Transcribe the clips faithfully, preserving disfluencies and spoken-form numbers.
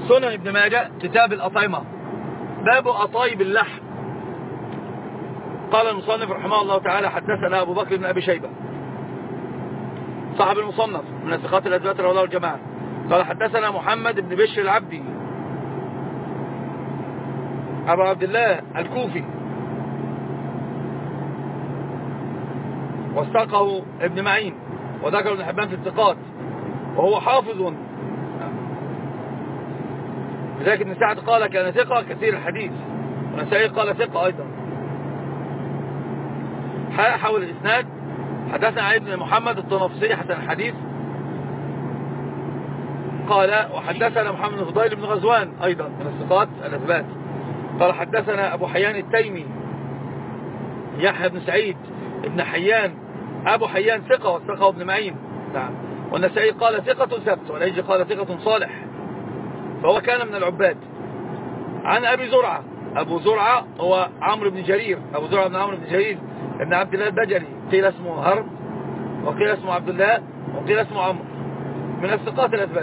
سنن ابن ماجه كتاب الأطعمة باب أطايب اللحم. قال المصنف رحمه الله تعالى حدثنا أبو بكر بن أبي شيبة صاحب المصنف من الثقات الأثبات رواه الجماعة قال حدثنا محمد بن بشر العبدي أبو عبد الله الكوفي واستقه ابن معين وذكر ابن حبان في الثقات وهو حافظ. لذلك ابن سعد قال كان ثقة كثير الحديث ونسائي قال ثقة أيضا. حول الإسناد حدثنا علي بن محمد الطنافسي حسن الحديث قال وحدثنا محمد بن فضيل بن غزوان أيضا من الثقات الأثبات قال حدثنا أبو حيان التيمي يحيى بن سعيد ابن حيان أبو حيان ثقة وثقه ابن معين. نعم. والنسائي قال ثقة ثبت والعيجي قال ثقة صالح فهو كان من العباد. عن أبي زرعة أبو زرعة هو عمرو بن جرير أبو زرعة بن عمرو بن جرير ابن عبد الله البجلي قيل اسمه هرب وقيل اسمه عبد الله وقيل اسمه عمرو من الثقات الأثبات.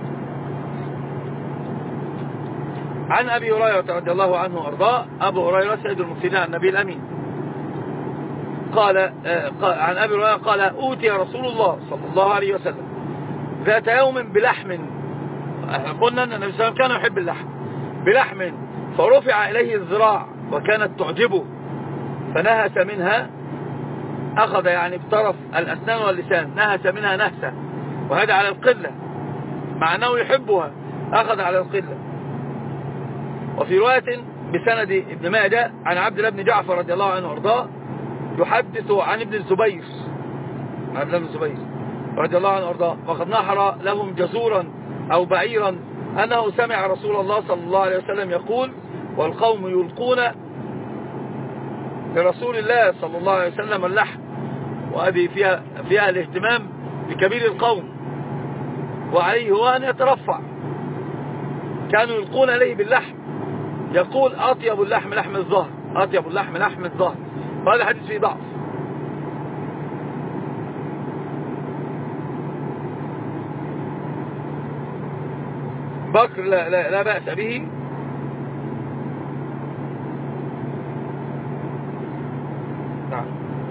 عن أبي هريرة رضي الله عنه وأرضاه أبو هريرة سيد المرسلين عن النبي الأمين قال عن أبي هريرة قال أوتي رسول الله صلى الله عليه وسلم ذات يوم بلحم. قلنا أن النبي صلى الله عليه وسلم كان يحب اللحم بلحم فرفع إليه الذراع وكانت تعجبه فنهس منها أخذ يعني بطرف الأسنان واللسان نهس منها نهسة وهذا على القلة مع أنه يحبها أخذ على القلة. وفي رواية بسند ابن ماجه عن عبد الله بن جعفر رضي الله عنه وارضاه يحدث عن ابن الزبير عبد الله بن الزبير رضي الله عنه وارضاه وقد نحر لهم جزورا أو بعيرا أنه سمع رسول الله صلى الله عليه وسلم يقول والقوم يلقون لرسول الله صلى الله عليه وسلم اللحم. وهذه فيها, فيها الاهتمام بكبير القوم وعليه هو أن يترفع. كانوا يلقون عليه باللحم يقول أطيب اللحم لحم الظهر أطيب اللحم لحم الظهر وهذا حديث فيه ضعف. بكر لا, لا, لا بأس به. نعم.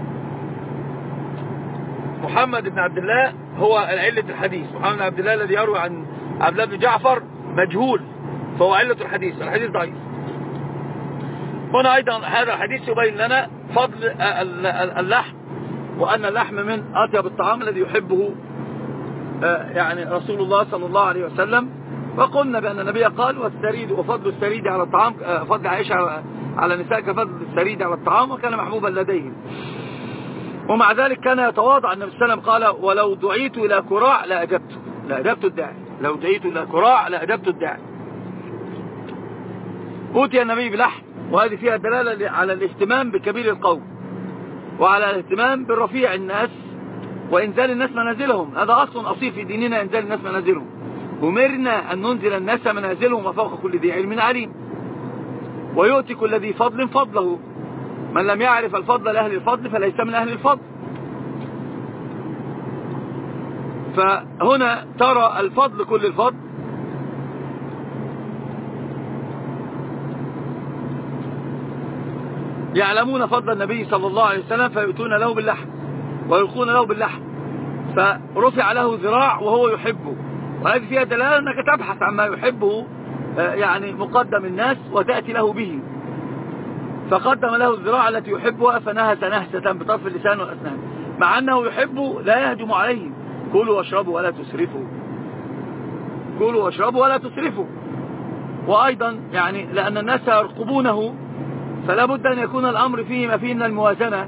محمد بن عبد الله هو علة الحديث محمد بن عبد الله الذي يروي عن عبد الله بن جعفر مجهول فهو علة الحديث الحديث ضعيف. هنا أيضا هذا الحديث يبين لنا فضل اللحم وأن اللحم من أطيب الطعام الذي يحبه يعني رسول الله صلى الله عليه وسلم. وقلنا بأن النبي قال والسريد وفضل السريد على الطعام فضل عائشة على النساء كفضل السريد على الطعام وكان محبوبا لديهم. ومع ذلك كان يتواضع النبي صلى الله عليه وسلم قال ولو دعيت إلى كراع لأجبت لأجبت الداعي لو دعيت إلى كراع لأجبت الداعي. أوتي النبي بلحم وهذه فيها دلالة على الاهتمام بكبير القوم وعلى الاهتمام بالرفيع الناس وإنزال الناس منازلهم. هذا أصل أصيل في ديننا إنزال الناس منازلهم. أمرنا أن ننزل الناس منازلهم وفوق كل ذي علم عليم ويؤتي كل ذي فضل فضله من لم يعرف الفضل لأهل الفضل فليس من أهل الفضل. فهنا ترى الفضل كل الفضل يعلمون فضل النبي صلى الله عليه وسلم فيؤتون له باللحم ويلقون له باللحم فرفع له ذراع وهو يحبه. وهذه فيها دلالة أنك تبحث عما يحبه يعني مقدم الناس وتأتي له به. فقدم له الذراع التي يحبها فنهس نهسة بطرف اللسان والأسنان مع أنه يحبه لا يهجم عليه. كلوا واشربوا ولا تسرفوا كلوا واشربوا ولا تسرفوا. وأيضا يعني لأن الناس يرقبونه فلا بد أن يكون الأمر فيه ما فيه من الموازنة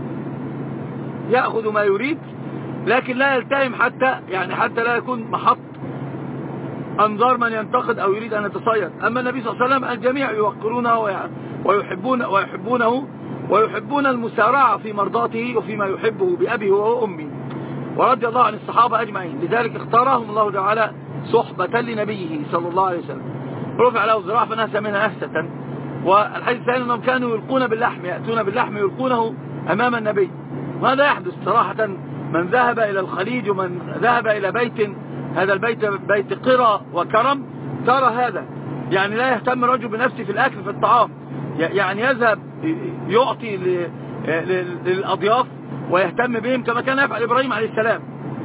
يأخذ ما يريد لكن لا يلتئم حتى يعني حتى لا يكون محط أنظار من ينتقد أو يريد أن يتصيد. أما النبي صلى الله عليه وسلم الجميع يوقرونه ويحبون ويحبونه ويحبون المسارعة في مرضاته وفيما يحبه بأبيه وأمه ورضي الله عن الصحابة أجمعين. لذلك اختارهم الله تعالى صحبة لنبيه صلى الله عليه وسلم. رفع له الذراع فنهس منها نهسة. والحديث الثاني أنهم كانوا يلقون باللحم يأتون باللحم يلقونه أمام النبي. وهذا يحدث صراحة من ذهب إلى الخليج ومن ذهب إلى بيت هذا البيت بيت قرى وكرم ترى هذا يعني لا يهتم رجل بنفسه في الأكل في الطعام، يعني يذهب يعطي للأضياف ويهتم بهم كما كان يفعل إبراهيم عليه السلام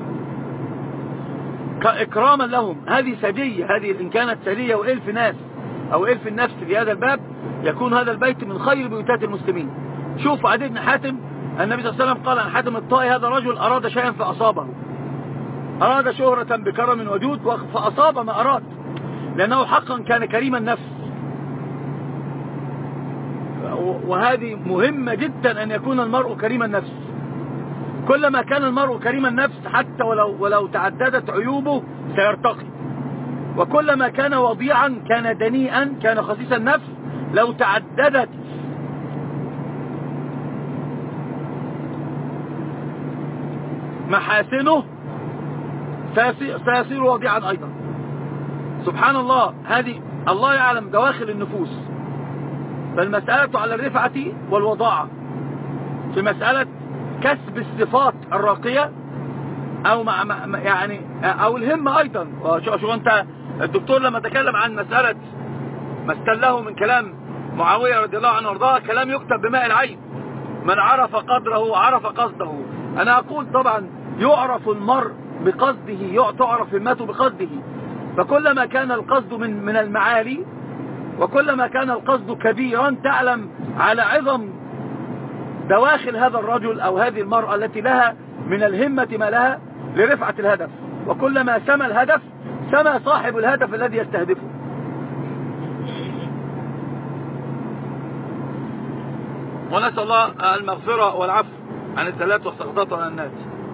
إكراما لهم. هذه سجية، هذه إن كانت سجية وإلف ناس أو إلف النفس في هذا الباب يكون هذا البيت من خير بيوتات المسلمين. شوف عدي بن حاتم، النبي صلى الله عليه وسلم قال عن حاتم الطائي هذا رجل أراد شيئا فأصابه، أراد شهرة بكرم وجود فأصاب ما أراد، لأنه حقا كان كريم النفس. وهذه مهمة جدا أن يكون المرء كريم النفس. كلما كان المرء كريم النفس حتى ولو, ولو تعددت عيوبه سيرتقي، وكلما كان وضيعا كان دنيئا كان خسيس النفس لو تعددت محاسنه سيصير وضيعا أيضا. سبحان الله، هذه الله يعلم دواخل النفوس. فالمسألة على الرفعة والوضاعة في مسألة كسب الصفات الراقية أو مع يعني أو الهمة أيضا. شو أنت الدكتور لما تكلم عن مسألة ما استله من كلام معاوية رضي الله عنه وارضاه كلام يكتب بماء العين، من عرف قدره عرف قصده. أنا أقول طبعا يعرف المرء بقصده، تعرف همته بقصده. فكلما كان القصد من من المعالي وكلما كان القصد كبيرا تعلم على عظم دواخل هذا الرجل أو هذه المرأة التي لها من الهمة ما لها لرفعة الهدف. وكلما سمى الهدف سمى صاحب الهدف الذي يستهدفه. ونسأل الله المغفرة والعفو عن الزلات والسقطات عن الناس.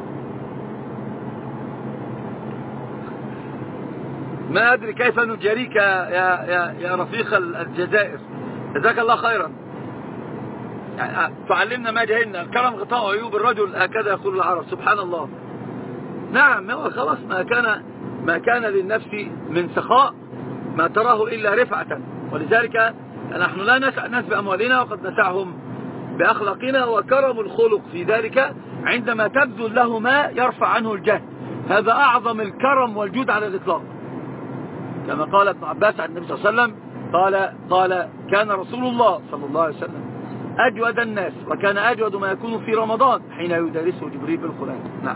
ما أدري كيف نجاريك يا, يا, يا رفيق الجزائر، جزاك الله خيرا. يعني تعلمنا ما جهلنا، الكرم غطاء عيوب الرجل هكذا يقول العرب. سبحان الله. نعم، هو خلاص ما كان ما كان للنفس من سخاء ما تراه إلا رفعة. ولذلك نحن لا نسع الناس بأموالنا وقد نسعهم بأخلاقنا. وكرم الخلق في ذلك عندما تبذل له ما يرفع عنه الجهل، هذا أعظم الكرم والجود على الإطلاق. كما قال ابن عباس عن النبي صلى الله عليه وسلم قال قال كان رسول الله صلى الله عليه وسلم أجود الناس، وكان أجود ما يكون في رمضان حين يدرسه جبريل بالقرآن. نعم.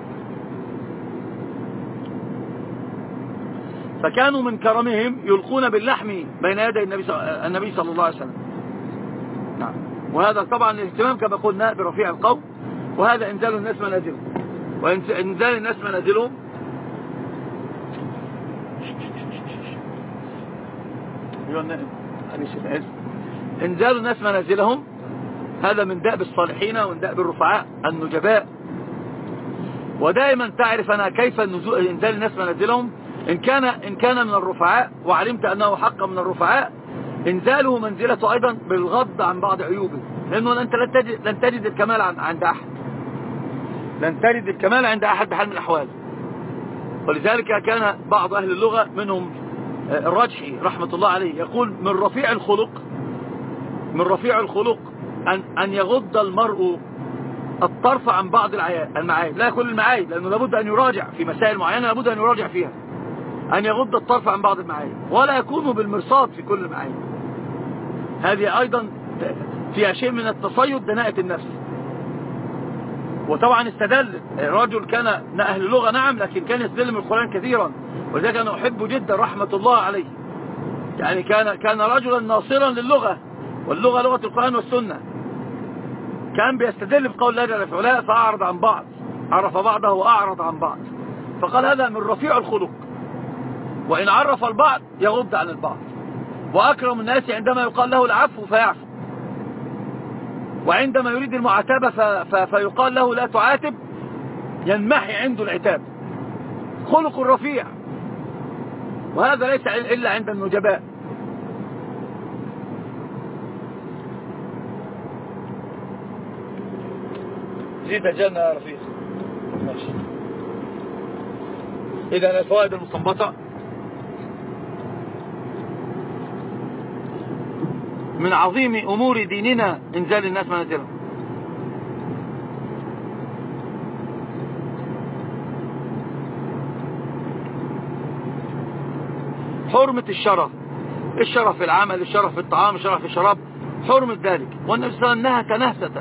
فكانوا من كرمهم يلقون باللحم بين يدي النبي النبي صلى الله عليه وسلم. نعم. وهذا طبعا الاهتمام كما قلنا برفيع القوم، وهذا انزال الناس منازلهم. وانزال الناس منازلهم انزال الناس منازلهم هذا من دأب الصالحين ومن دأب الرفعاء النجباء. ودائما تعرف أنا كيف انزال الناس منازلهم. إن كان, إن كان من الرفعاء وعلمت أنه حق من الرفعاء انزاله منزلته أيضا بالغض عن بعض عيوبه، لأنه أنت لن تجد, لن تجد الكمال عند أحد، لن تجد الكمال عند أحد بحال من الأحوال. ولذلك كان بعض أهل اللغة منهم الرجحي رحمة الله عليه يقول من رفيع الخلق من رفيع الخلق أن, أن يغض المرء الطرف عن بعض المعايب، لا كل المعايب، لأنه لابد أن يراجع في مسائل معينة، لابد أن يراجع فيها، أن يغض الطرف عن بعض المعايب ولا يكون بالمرصاد في كل المعايب. هذه أيضا فيها شيء من التصيد دناءة النفس. وطبعا استدل الرجل كان أهل اللغة نعم، لكن كان يستدل من القرآن كثيرا، ولذلك أنا أحبه جدا رحمة الله عليه. يعني كان كان رجلا ناصرا للغة، واللغة لغة القرآن والسنة. كان بيستدل بقول الله جل وعلا فأعرض عن بعض، عرف بعضه وأعرض عن بعض، فقال هذا من رفيع الخلق. وإن عرف البعض يغض عن البعض. وأكرم الناس عندما يقال له العفو فيعفو، وعندما يريد المعاتبة فيقال له لا تعاتب ينمحي عنده العتاب. خلق رفيع، وهذا ليس إلا عند النجباء. زيد الجنة يا رفيق. ماشي. إذا الفوائد المستنبطة من عظيم أمور ديننا إنزال الناس منازلهم. حرمة الشرف، الشرف في العمل، الشرف في الطعام، الشرف في الشراب، حرمة ذلك. والنبي صلى الله عليه وسلم نهى نهسة.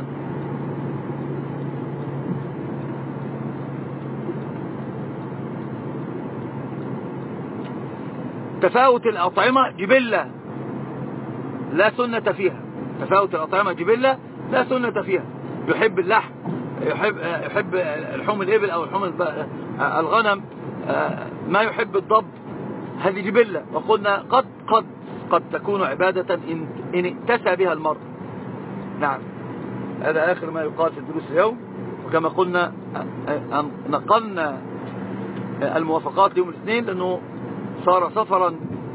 تفاوت الأطعمة جبلة لا سنة فيها، تفاوت الأطعمة جبلة لا سنة فيها. يحب اللحم، يحب يحب لحوم الإبل أو لحوم الغنم، ما يحب الضب، هذه جبلة. وقلنا قد قد قد تكون عبادة إن, إن اتسى بها المرء. نعم، هذا آخر ما يقال في الدروس اليوم. وكما قلنا نقلنا الموافقات يوم الاثنين لأنه صار سفرا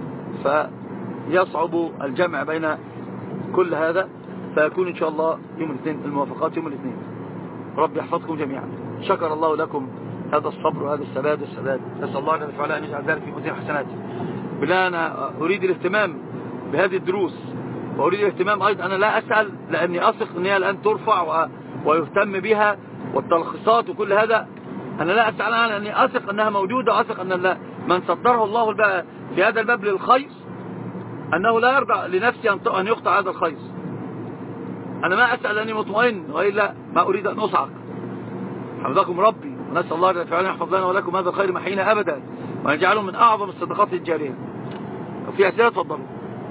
فيصعب الجمع بين كل هذا، فيكون إن شاء الله يوم الاثنين الموافقات يوم الاثنين. رب يحفظكم جميعا. شكر الله لكم هذا الصبر وهذا السداد والسداد. نسأل الله جل وعلا أن يجعل ذلك في موازين حسناتي. بالله أنا أريد الاهتمام بهذه الدروس، وأريد الاهتمام أيضا. أنا لا أسأل لأني أثق أنها الآن ترفع ويهتم بها والتلخيصات وكل هذا. أنا لا أسأل عنها لأني أثق أنها موجودة، وأثق أن من صدره الله في هذا الباب للخير أنه لا يرضى لنفسي أن يقطع هذا الخير. أنا ما أسأل أني مطمئن، وإلا ما أريد أن أصعق. حفظكم ربي، ونسأل الله جل وعلا يحفظ لنا ولكم هذا الخير محينا أبدا، ونجعله من أعظم الصدقات الجارية. وفي أسئلة تفضلوا.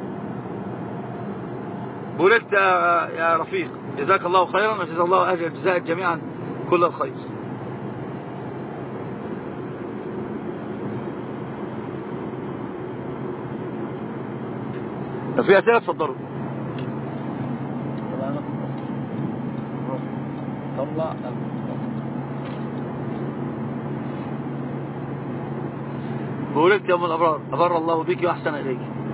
بوركت يا رفيق، جزاك الله خيرا، وجزا الله أجر الجزاء جميعا كل الخير. في أسئلة تفضلوا. طلع بوركت يا أم الأبرار، أبر الله بك وأحسن إليك.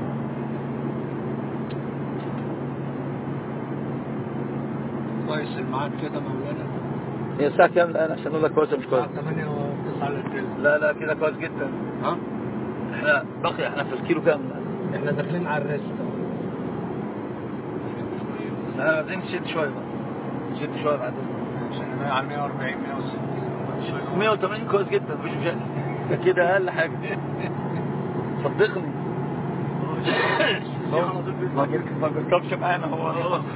كويس الميعاد كده مولانا؟ هي الساعة كام الآن عشان أقول لك كويس مش كويس؟ الساعة ثمانية وتسعة إلا تلت. لا لا كده كويس جدا. ها؟ احنا بقي احنا في الكيلو كام الآن؟ احنا داخلين على الريست. لا عايزين نشد شوية بقى، نشد شوية بعدين. عشان احنا على مية وأربعين مية وستين مية وثمانين كويس جدا، مفيش مشاكل. كده أقل حاجة. صدقني. ما بيركبش معانا هو.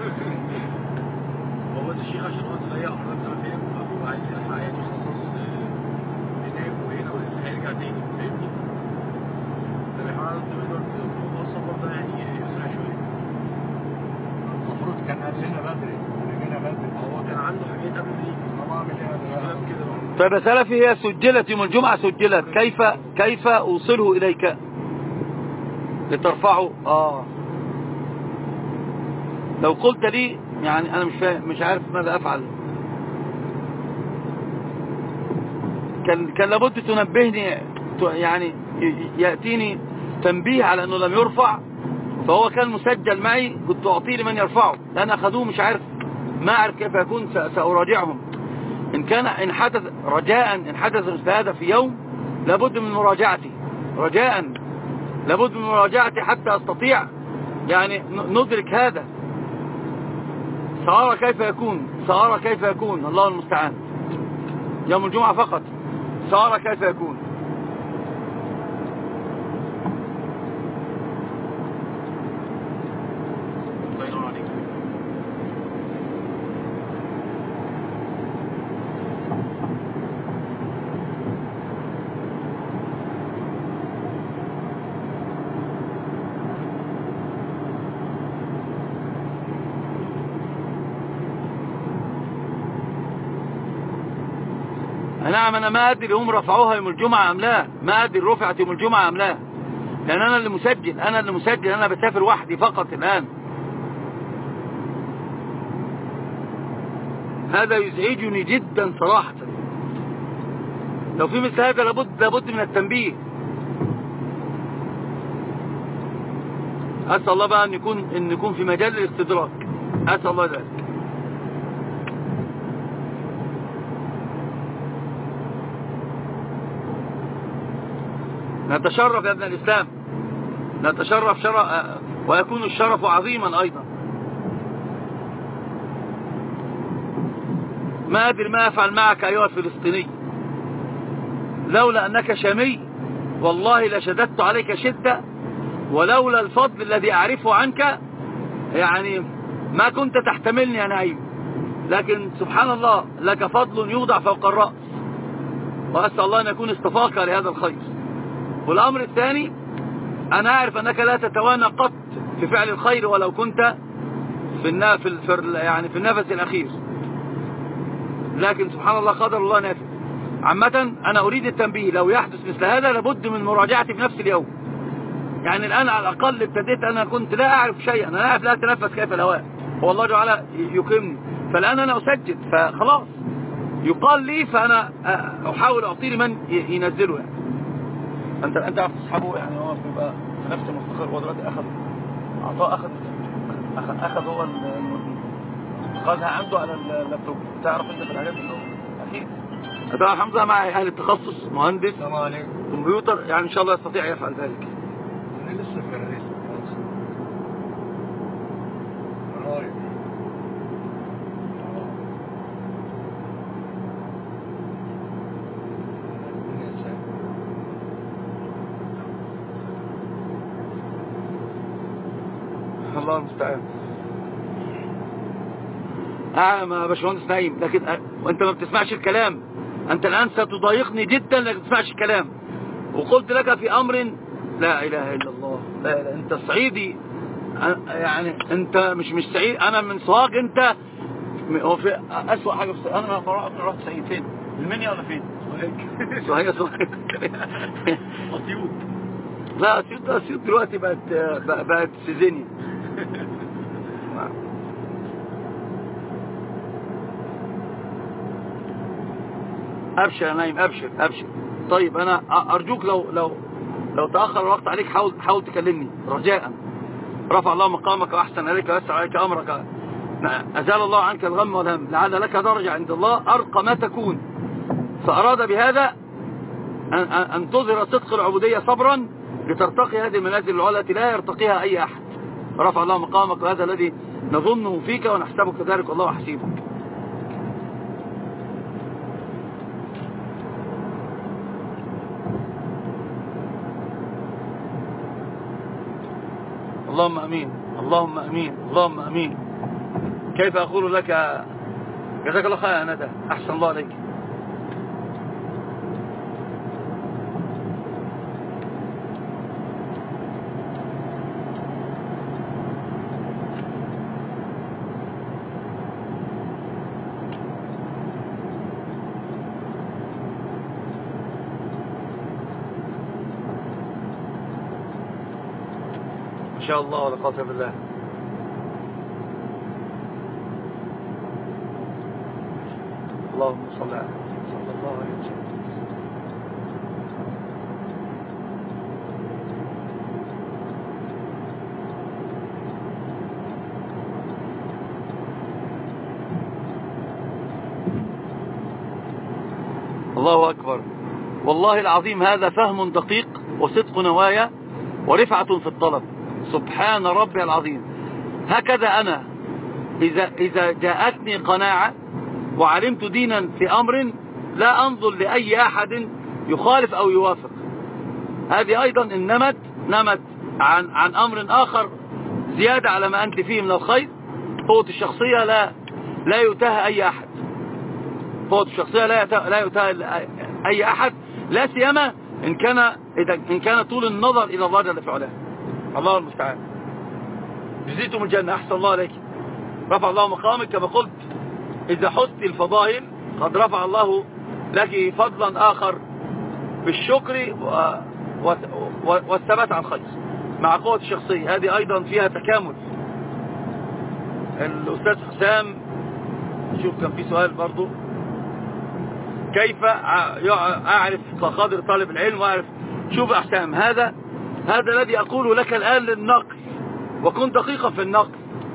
هو الشيخ عشان هو صغير حضرتك فاهم، فهو عايز يلحق يتخصص هناك وهنا وهيرجع تاني، فاهمني؟ فبيحاول يقدر موضوع السفر ده يعني يسرع شوية. المفروض كان قال لنا بدري، كان جينا بدري. هو كان عنده حاجات قبل ما يجي. طب اعمل ايه كده؟ طيب يا سلفي، هي سجلت يوم الجمعة، سجلت، كيف كيف أوصله إليك لترفعه؟ آه لو قلت لي يعني أنا مش فاهم، مش عارف ماذا أفعل. كان كان لابد تنبهني، يعني يأتيني تنبيه على أنه لم يرفع، فهو كان مسجل معي، كنت أعطيه لمن يرفعه، لأن أخذوه مش عارف، ما أعرف كيف يكون، سأراجعهم. إن كان إن حدث رجاء إن حدث مثل هذا في يوم لابد من مراجعتي، رجاء لابد من مراجعتي حتى أستطيع يعني ندرك هذا. سأرى كيف يكون، سأرى كيف يكون، الله المستعان. يوم الجمعة فقط سأرى كيف يكون. نعم، أنا ما أدري هم رفعوها يوم الجمعة أم لا، ما أدري رفعت يوم الجمعة أم لا، لأن أنا اللي مسجل، أنا اللي مسجل، أنا بسافر وحدي فقط الآن. هذا يزعجني جدا صراحة. لو في مثل هذا لابد لابد من التنبيه. أسأل الله بقى أن يكون أن يكون في مجال الاستدراك، أسأل الله ذلك. نتشرف يا ابن الإسلام، نتشرف شرف، ويكون الشرف عظيما أيضا. ما أدري ما أفعل معك أيها الفلسطيني، لولا أنك شامي والله لشددت عليك شدة ولولا الفضل الذي أعرفه عنك يعني ما كنت تحتملني يا نعيم، لكن سبحان الله لك فضل يوضع فوق الرأس، وأسأل الله أن يكون اصطفاك لهذا الخير. والأمر الثاني، أنا أعرف أنك لا تتوانى قط في فعل الخير ولو كنت في في يعني في النفس الأخير، لكن سبحان الله قدر الله نافذ. عامة أنا أريد التنبيه، لو يحدث مثل هذا لابد من مراجعتي في نفس اليوم. يعني الآن على الأقل ابتديت، أنا كنت لا أعرف شيئا، أنا أعرف لا أتنفس كيف الهواء، والله تعالى يكرمني، فالآن أنا أسجد، فخلاص يقال لي فأنا أحاول أعطي لمن ينزله. يعني أنت أنت عارف تصحبه، يعني هو بيبقى في نفس المستقر، هو دلوقتي أخذ أعطاه أخذ أخذ أخذ هو خذها عنده على اللابتوب. تعرف أنت في الحاجات اللي هو أكيد طبعا حمزة مع أهل التخصص، مهندس كمبيوتر، يعني إن شاء الله يستطيع يفعل ذلك. أنا لسه في الرئيس الله المستعان. أعلم يا باشمهندس نعيم، لكن وأنت ما بتسمعش الكلام. أنت الآن ستضايقني جدا لكن ما بتسمعش الكلام، وقلت لك في أمر لا إله إلا الله. لا لا أنت صعيدي، يعني أنت مش مش سعيد، أنا من سوهاج. أنت هو في أسوأ حاجة في أنا ما رحت سعيد فين؟ المنيا ولا فين؟ سوهاج سوهاج أسيوط. لا أسيوط أسيوط دلوقتي بقت بقت سيزينيا. أبشر يا نايم، أبشر أبشر. طيب أنا أرجوك لو لو لو تأخر الوقت عليك حاول حاول تكلمني رجاء. رفع الله مقامك وأحسن عليك ويسر عليك أمرك، أزال الله عنك الغم والهم، لعل لك درجة عند الله أرقى ما تكون. فأراد بهذا أن, أن تظهر صدق العبودية صبرا لترتقي هذه المنازل العلى التي لا يرتقيها أي أحد. رفع الله مقامك، وهذا الذي نظنه فيك ونحسبك كذلك، والله حسيبك. اللهم أمين، اللهم أمين، اللهم أمين. كيف أقول لك جزاك الله خير يا ندى، أحسن الله عليك. إن شاء الله ولا قوة بالله. اللهم صل على صلى الله عليه وسلم. الله أكبر. والله العظيم هذا فهم دقيق وصدق نوايا ورفعة في الطلب. سبحان ربي العظيم. هكذا أنا إذا, إذا جاءتني قناعة وعلمت دينا في أمر لا أنظر لأي أحد يخالف أو يوافق. هذه أيضا إن نمت عن, عن أمر آخر زيادة على ما أنت فيه من الخير. قوة الشخصية لا لا يتاه أي أحد. قوة الشخصية لا يتاه, لا يتاه أي أحد، لا سيما إن كان إذا إن كان طول النظر إلى الله جل في علاه. الله المستعان. جزيتم الجنة، أحسن الله عليك. رفع الله مقامك كما قلت. إذا حسن الفضائل قد رفع الله لك فضلا آخر بالشكر والثبات على الخير مع قوة الشخصية. هذه أيضا فيها تكامل. الأستاذ حسام، شوف كان في سؤال برضو، كيف أعرف قدر طالب العلم وأعرف. شوف أحسام، هذا هذا الذي أقول لك الآن للنقل، وكن دقيقا في النقل.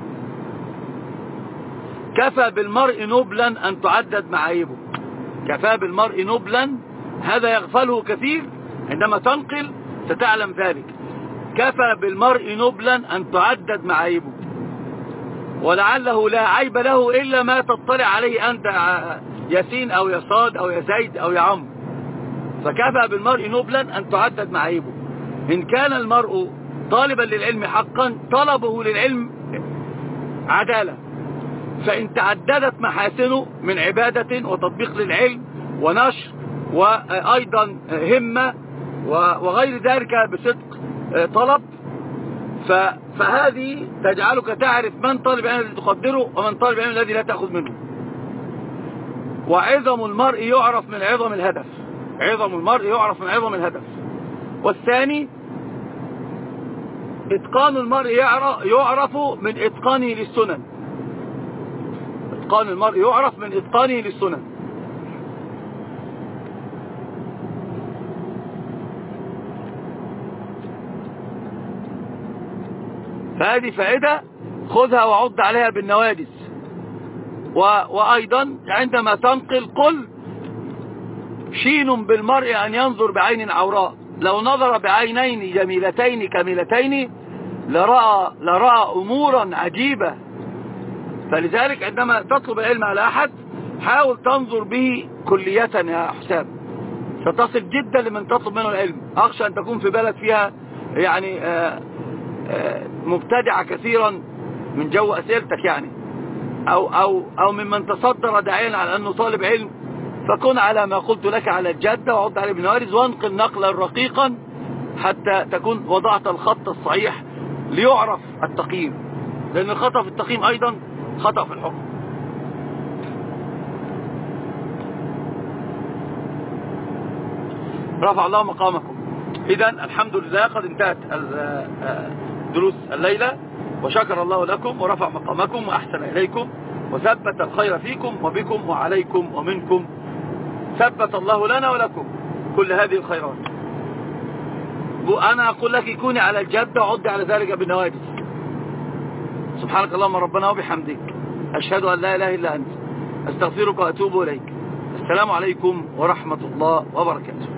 كفى بالمرء نبلا أن تعدد معايبه. كفى بالمرء نبلا، هذا يغفله كثير، عندما تنقل ستعلم ذلك. كفى بالمرء نبلا أن تعدد معايبه، ولعله لا عيب له إلا ما تطلع عليه أنت ياسين أو يصاد أو يزيد أو يعم. فكفى بالمرء نبلا أن تعدد معايبه. إن كان المرء طالبا للعلم حقا طلبه للعلم عدالة، فإن تعددت محاسنه من عبادة وتطبيق للعلم ونشر وأيضا همة وغير ذلك بصدق طلب، فهذه تجعلك تعرف من طالب العلم الذي تقدره ومن طالب العلم الذي لا تأخذ منه. وعظم المرء يعرف من عظم الهدف، عظم المرء يعرف من عظم الهدف. والثاني إتقان المرء يعرف من إتقانه للسنن، إتقان المرء يعرف من إتقانه للسنن. فهذه فائدة خذها وعض عليها بالنواجس. وأيضا عندما تنقل قل شين بالمرء أن ينظر بعين عوراء، لو نظر بعينين جميلتين كاملتين لرأى, لرأى أمورا عجيبة. فلذلك عندما تطلب العلم على أحد حاول تنظر به كلية يا حسام، ستصل جدا لمن تطلب منه العلم. أخشى أن تكون في بلد فيها يعني آآ آآ مبتدعة كثيرا من جو أسئلتك يعني، أو, أو, أو ممن تصدر داعيا على أنه طالب علم، فكن على ما قلت لك على الجادة وعض عليه بالنوارز، وانقل نقلا رقيقا حتى تكون وضعت الخط الصحيح ليعرف التقييم، لأن الخطأ في التقييم أيضا خطأ في الحكم. رفع الله مقامكم. إذن الحمد لله قد انتهت دروس الليلة، وشكر الله لكم ورفع مقامكم وأحسن إليكم وثبت الخير فيكم وبكم وعليكم ومنكم. ثبت الله لنا ولكم كل هذه الخيرات. أنا أقول لك كوني على الجادة وعد على ذلك بالنواجس. سبحانك اللهم ربنا وبحمدك، أشهد أن لا إله إلا أنت، أستغفرك وأتوب إليك. السلام عليكم ورحمة الله وبركاته.